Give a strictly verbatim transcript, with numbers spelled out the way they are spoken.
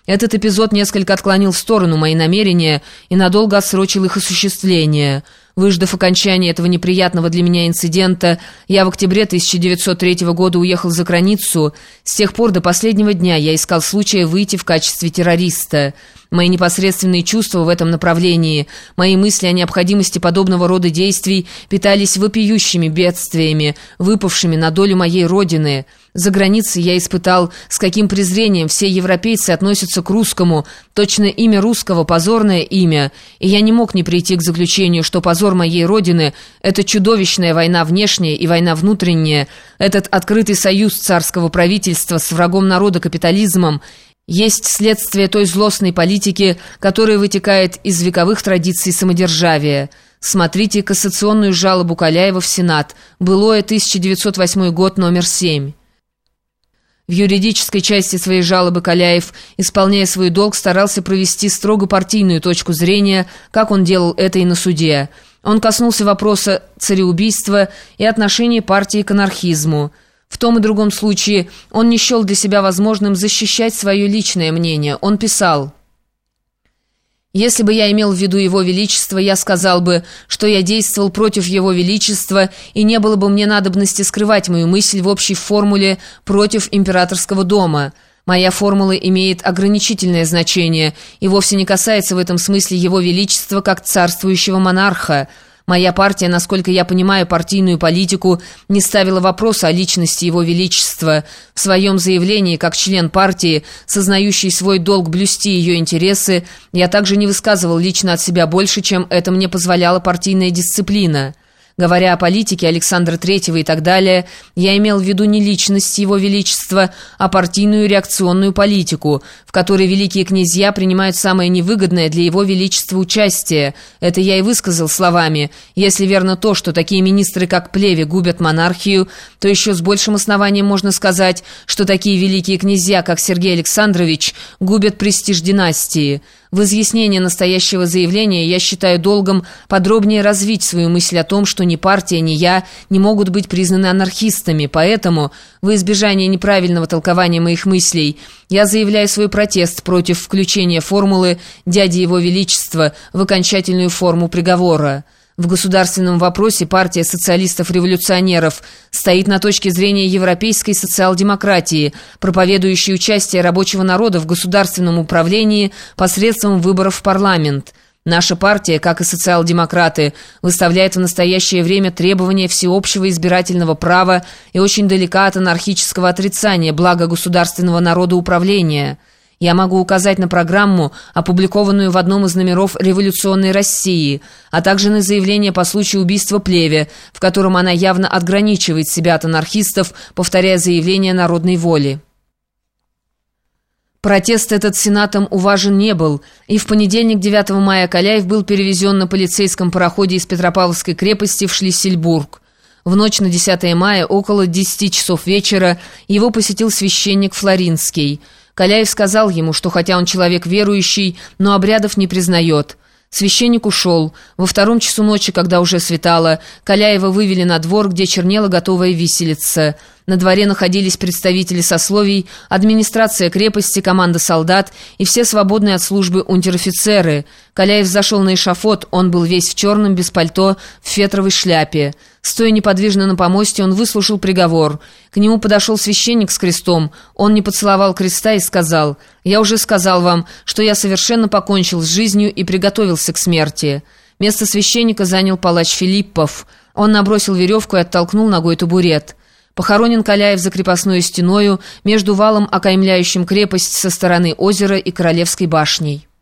Этот эпизод несколько отклонил в сторону мои намерения и надолго отсрочил их осуществление. Выждав окончания этого неприятного для меня инцидента, я в октябре тысяча девятьсот третьего года уехал за границу. С тех пор до последнего дня я искал случая выйти в качестве террориста. Мои непосредственные чувства в этом направлении, мои мысли о необходимости подобного рода действий питались вопиющими бедствиями, выпавшими на долю моей родины. За границей я испытал, с каким презрением все европейцы относятся к русскому, точно имя русского – позорное имя, и я не мог не прийти к заключению, что позор моей родины – это чудовищная война внешняя и война внутренняя, этот открытый союз царского правительства с врагом народа капитализмом есть следствие той злостной политики, которая вытекает из вековых традиций самодержавия. Смотрите кассационную жалобу Каляева в Сенат, былое тысяча девятьсот восьмой год, номер семь. В юридической части своей жалобы Каляев, исполняя свой долг, старался провести строго партийную точку зрения, как он делал это и на суде. Он коснулся вопроса цареубийства и отношения партии к анархизму. В том и другом случае он не счел для себя возможным защищать свое личное мнение. Он писал: «Если бы я имел в виду Его Величество, я сказал бы, что я действовал против Его Величества, и не было бы мне надобности скрывать мою мысль в общей формуле против императорского дома. Моя формула имеет ограничительное значение и вовсе не касается в этом смысле Его Величества как царствующего монарха. Моя партия, насколько я понимаю партийную политику, не ставила вопроса о личности Его Величества. В своем заявлении, как член партии, сознающий свой долг блюсти ее интересы, я также не высказывал лично от себя больше, чем это мне позволяла партийная дисциплина. Говоря о политике Александра Третьего и так далее, я имел в виду не личность Его Величества, а партийную реакционную политику, в которой великие князья принимают самое невыгодное для Его Величества участие. Это я и высказал словами: если верно то, что такие министры, как Плеве, губят монархию, то еще с большим основанием можно сказать, что такие великие князья, как Сергей Александрович, губят престиж династии. В изъяснение настоящего заявления я считаю долгом подробнее развить свою мысль о том, что ни партия, ни я не могут быть признаны анархистами, поэтому, во избежание неправильного толкования моих мыслей, я заявляю свой протест против включения формулы «Дяди Его Величества» в окончательную форму приговора. В государственном вопросе партия социалистов-революционеров стоит на точке зрения европейской социал-демократии, проповедующей участие рабочего народа в государственном управлении посредством выборов в парламент. Наша партия, как и социал-демократы, выставляет в настоящее время требования всеобщего избирательного права и очень далека от анархического отрицания блага государственного народоуправления. Я могу указать на программу, опубликованную в одном из номеров «Революционной России», а также на заявление по случаю убийства Плеве, в котором она явно отграничивает себя от анархистов, повторяя заявление народной воли. Протест этот Сенатом уважен не был, и в понедельник, девятого мая, Каляев был перевезен на полицейском пароходе из Петропавловской крепости в Шлиссельбург. В ночь на десятое мая, около десяти часов вечера, его посетил священник Флоринский. Каляев сказал ему, что хотя он человек верующий, но обрядов не признает. Священник ушел. Во втором часу ночи, когда уже светало, Каляева вывели на двор, где чернела готовая виселица. На дворе находились представители сословий, администрация крепости, команда солдат и все свободные от службы унтер-офицеры. Каляев зашел на эшафот, он был весь в черном, без пальто, в фетровой шляпе. Стоя неподвижно на помосте, он выслушал приговор. К нему подошел священник с крестом. Он не поцеловал креста и сказал: «Я уже сказал вам, что я совершенно покончил с жизнью и приготовился к смерти». Место священника занял палач Филиппов. Он набросил веревку и оттолкнул ногой табурет. Похоронен Каляев за крепостной стеною между валом, окаймляющим крепость со стороны озера, и Королевской башней.